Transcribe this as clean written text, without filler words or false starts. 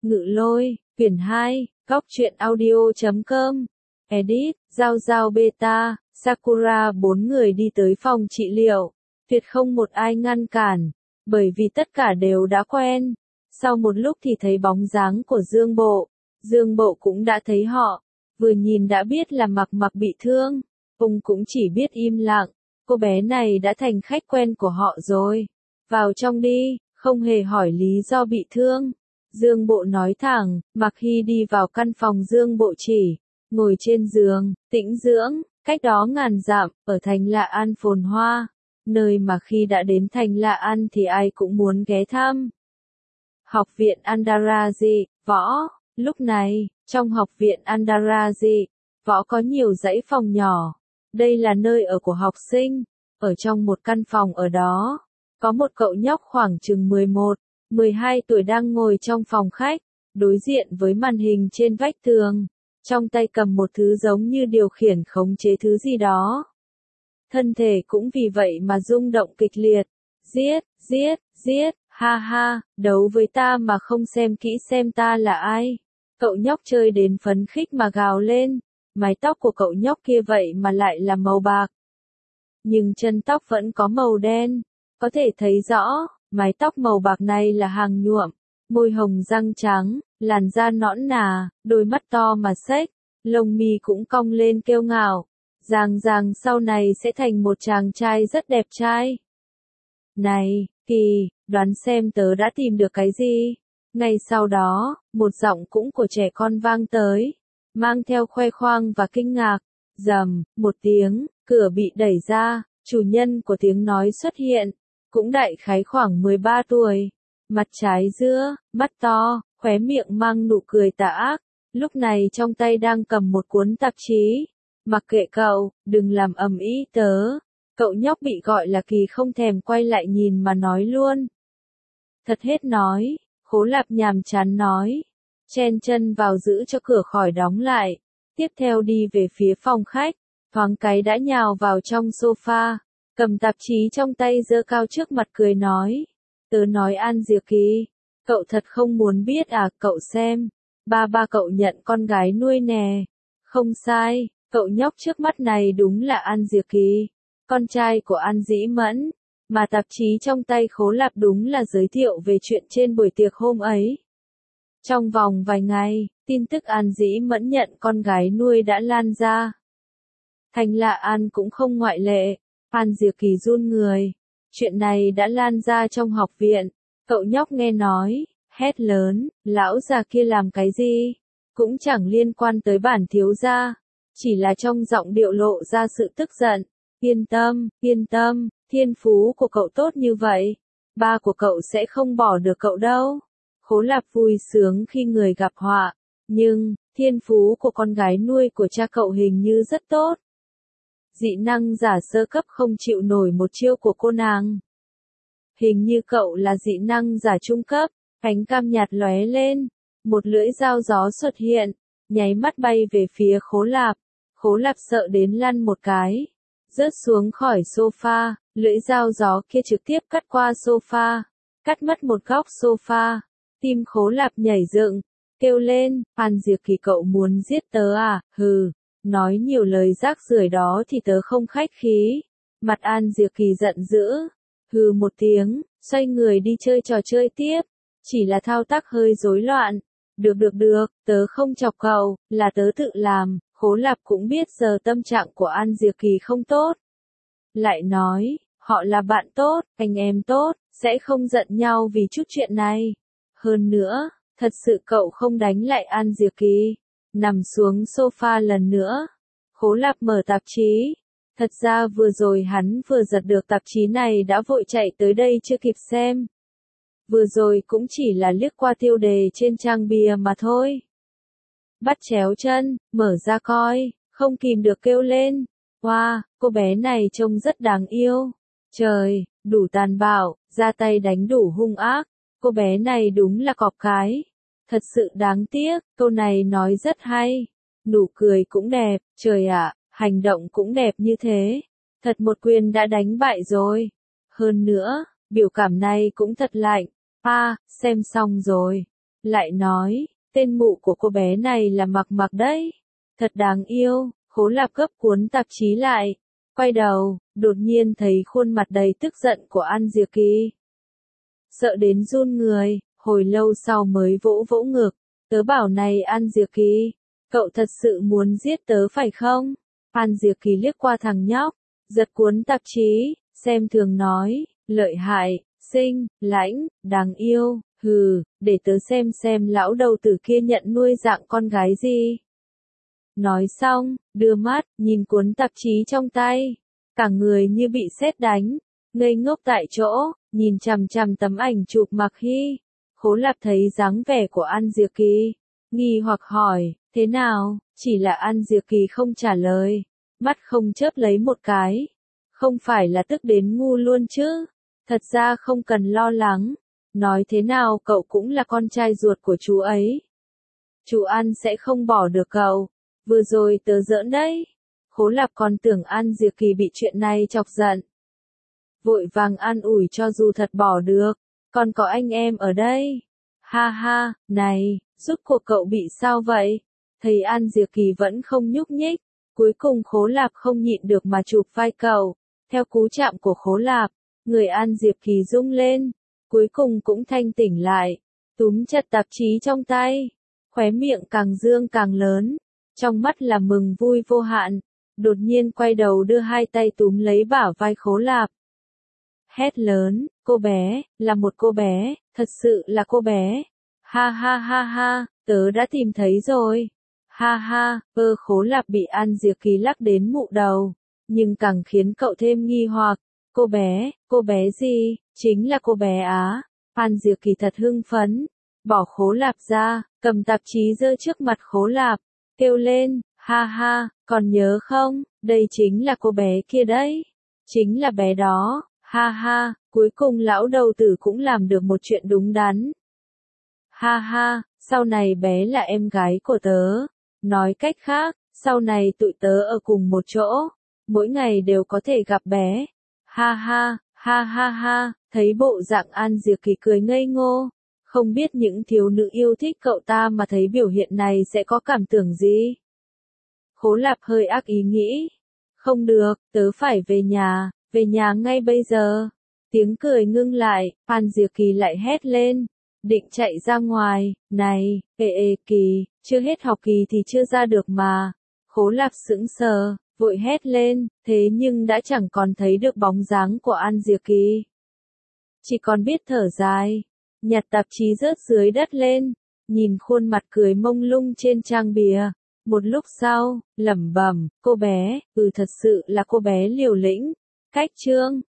Ngự Lôi, quyển 2, Góc truyện audio.com. Edit, Giao Giao Beta, Sakura. 4 người đi tới phòng trị liệu. Tuyệt không một ai ngăn cản, bởi vì tất cả đều đã quen. Sau một lúc thì thấy bóng dáng của Dương Bộ. Dương Bộ cũng đã thấy họ, vừa nhìn đã biết là Mặc bị thương. Ông cũng chỉ biết im lặng, cô bé này đã thành khách quen của họ rồi. Vào trong đi, không hề hỏi lý do bị thương. Dương Bộ nói thẳng. Mặc Hy đi vào căn phòng Dương Bộ chỉ, ngồi trên giường, tĩnh dưỡng. Cách đó ngàn dặm, ở thành Lạ An phồn hoa, nơi mà khi đã đến thành Lạ An thì ai cũng muốn ghé thăm. Học viện Andaraji, võ. Lúc này, trong học viện Andaraji, võ có nhiều dãy phòng nhỏ. Đây là nơi ở của học sinh. Ở trong một căn phòng ở đó, có một cậu nhóc khoảng chừng 11, 12 tuổi đang ngồi trong phòng khách, đối diện với màn hình trên vách tường. Trong tay cầm một thứ giống như điều khiển khống chế thứ gì đó. Thân thể cũng vì vậy mà rung động kịch liệt. Giết, giết, giết, ha ha, đấu với ta mà không xem kỹ xem ta là ai. Cậu nhóc chơi đến phấn khích mà gào lên. Mái tóc của cậu nhóc kia vậy mà lại là màu bạc. Nhưng chân tóc vẫn có màu đen. Có thể thấy rõ, mái tóc màu bạc này là hàng nhuộm. Môi hồng răng trắng, làn da nõn nà, đôi mắt to mà xếch, lông mi cũng cong lên kiêu ngạo. Ràng sau này sẽ thành một chàng trai rất đẹp trai. Này, Kỳ, đoán xem tớ đã tìm được cái gì? Ngay sau đó, một giọng cũng của trẻ con vang tới, mang theo khoe khoang và kinh ngạc. Rầm, một tiếng, cửa bị đẩy ra, chủ nhân của tiếng nói xuất hiện, cũng đại khái khoảng 13 tuổi. Mặt trái dưa, mắt to, khóe miệng mang nụ cười tà ác, lúc này trong tay đang cầm một cuốn tạp chí. Mặc kệ cậu, đừng làm ầm ĩ tớ. Cậu nhóc bị gọi là Kỳ không thèm quay lại nhìn mà nói luôn. Thật hết nói, Khố Lạp nhàm chán nói. Chen chân vào giữ cho cửa khỏi đóng lại. Tiếp theo đi về phía phòng khách, thoáng cái đã nhào vào trong sofa, cầm tạp chí trong tay giơ cao trước mặt cười nói. Tớ nói An Diệp Kỳ, cậu thật không muốn biết à, cậu xem, ba cậu nhận con gái nuôi nè. Không sai, cậu nhóc trước mắt này đúng là An Diệp Kỳ, con trai của An Dĩ Mẫn, mà tạp chí trong tay Khố Lạp đúng là giới thiệu về chuyện trên buổi tiệc hôm ấy. Trong vòng vài ngày, tin tức An Dĩ Mẫn nhận con gái nuôi đã lan ra. Thành Lạ An cũng không ngoại lệ. An Diệp Kỳ run người. Chuyện này đã lan ra trong học viện. Cậu nhóc nghe nói, hét lớn, lão già kia làm cái gì? Cũng chẳng liên quan tới bản thiếu gia. Chỉ là trong giọng điệu lộ ra sự tức giận. Yên tâm, thiên phú của cậu tốt như vậy. Ba của cậu sẽ không bỏ được cậu đâu. Khố Lạp vui sướng khi người gặp họa. Nhưng, thiên phú của con gái nuôi của cha cậu hình như rất tốt. Dị năng giả sơ cấp không chịu nổi một chiêu của cô nàng. Hình như cậu là dị năng giả trung cấp. Ánh cam nhạt lóe lên. Một lưỡi dao gió xuất hiện, nháy mắt bay về phía Khố Lạp. Khố Lạp sợ đến lăn một cái, rớt xuống khỏi sofa. Lưỡi dao gió kia trực tiếp cắt qua sofa, cắt mất một góc sofa. Tim Khố Lạp nhảy dựng, kêu lên, An Diệp Kỳ cậu muốn giết tớ à? Hừ, nói nhiều lời rác rưởi đó thì tớ không khách khí. Mặt An Diệp Kỳ giận dữ, hừ một tiếng, xoay người đi chơi trò chơi tiếp. Chỉ là thao tác hơi rối loạn. Được, tớ không chọc cậu, là tớ tự làm. Khố Lạp cũng biết giờ tâm trạng của An Diệp Kỳ không tốt. Lại nói, họ là bạn tốt, anh em tốt, sẽ không giận nhau vì chút chuyện này. Hơn nữa, thật sự cậu không đánh lại An Diệp Kỳ. Nằm xuống sofa lần nữa. Khố Lạp mở tạp chí. Thật ra vừa rồi hắn vừa giật được tạp chí này đã vội chạy tới đây chưa kịp xem. Vừa rồi cũng chỉ là liếc qua tiêu đề trên trang bìa mà thôi. Bắt chéo chân, mở ra coi, không kìm được kêu lên. Wow, cô bé này trông rất đáng yêu. Trời, đủ tàn bạo, ra tay đánh đủ hung ác. Cô bé này đúng là cọp cái. Thật sự đáng tiếc, câu này nói rất hay. Nụ cười cũng đẹp, trời ạ, hành động cũng đẹp như thế. Thật một quyền đã đánh bại rồi. Hơn nữa, biểu cảm này cũng thật lạnh. Xem xong rồi. lại nói, tên mụ của cô bé này là Mặc Mặc đấy. Thật đáng yêu, Khố Lạp gấp cuốn tạp chí lại, quay đầu, đột nhiên thấy khuôn mặt đầy tức giận của An Diệp Kỳ. Sợ đến run người, hồi lâu sau mới vỗ vỗ ngực, tớ bảo này An Diệp Kỳ, cậu thật sự muốn giết tớ phải không? An Diệp Kỳ liếc qua thằng nhóc, giật cuốn tạp chí, xem thường nói, lợi hại, xinh, lãnh, đáng yêu, hừ, để tớ xem lão đầu tử kia nhận nuôi dạng con gái gì. Nói xong, đưa mắt, nhìn cuốn tạp chí trong tay, cả người như bị sét đánh, ngây ngốc tại chỗ, nhìn chằm chằm tấm ảnh chụp Mạc Hy. Khố Lạp thấy dáng vẻ của An Diệp Kỳ, nghi hoặc hỏi, thế nào, chỉ là An Diệp Kỳ không trả lời, mắt không chớp lấy một cái. Không phải là tức đến ngu luôn chứ, thật ra không cần lo lắng, nói thế nào cậu cũng là con trai ruột của chú ấy. Chú An sẽ không bỏ được cậu, vừa rồi tớ giỡn đấy. Khố Lạp còn tưởng An Diệp Kỳ bị chuyện này chọc giận. Vội vàng an ủi cho dù thật bỏ được, còn có anh em ở đây. Ha ha, này, rốt cuộc cậu bị sao vậy? Thấy An Diệp Kỳ vẫn không nhúc nhích, cuối cùng Khố Lạp không nhịn được mà chụp vai cậu. Theo cú chạm của Khố Lạp, người An Diệp Kỳ rung lên, cuối cùng cũng thanh tỉnh lại, túm chặt tạp chí trong tay, khóe miệng càng dương càng lớn, trong mắt là mừng vui vô hạn, đột nhiên quay đầu đưa hai tay túm lấy bả vai Khố Lạp. Hét lớn, cô bé, là một cô bé, thật sự là cô bé. Ha ha ha ha, tớ đã tìm thấy rồi. Ha ha, Khố Lạp bị An Diệp Kỳ lắc đến mụ đầu, nhưng càng khiến cậu thêm nghi hoặc. Cô bé gì, chính là cô bé Á. An Diệp Kỳ thật hưng phấn, bỏ Khố Lạp ra, cầm tạp chí giơ trước mặt Khố Lạp, kêu lên, ha ha, còn nhớ không, đây chính là cô bé kia đấy. Chính là bé đó, ha ha, cuối cùng lão đầu tử cũng làm được một chuyện đúng đắn. Ha ha, sau này bé là em gái của tớ. Nói cách khác, sau này tụi tớ ở cùng một chỗ, mỗi ngày đều có thể gặp bé. Ha ha, ha ha ha, thấy bộ dạng An Diệp Kỳ cười ngây ngô, không biết những thiếu nữ yêu thích cậu ta mà thấy biểu hiện này sẽ có cảm tưởng gì. Khố Lạp hơi ác ý nghĩ, không được, tớ phải về nhà ngay bây giờ. Tiếng cười ngưng lại, An Diệp Kỳ lại hét lên, định chạy ra ngoài, này, Kỳ, chưa hết học kỳ thì chưa ra được mà. Khố Lạp sững sờ, vội hét lên, thế nhưng đã chẳng còn thấy được bóng dáng của An Diệp Kỳ. Chỉ còn biết thở dài, nhặt tạp chí rớt dưới đất lên, nhìn khuôn mặt cười mông lung trên trang bìa. Một lúc sau, lẩm bẩm, cô bé, thật sự là cô bé liều lĩnh. Cách chương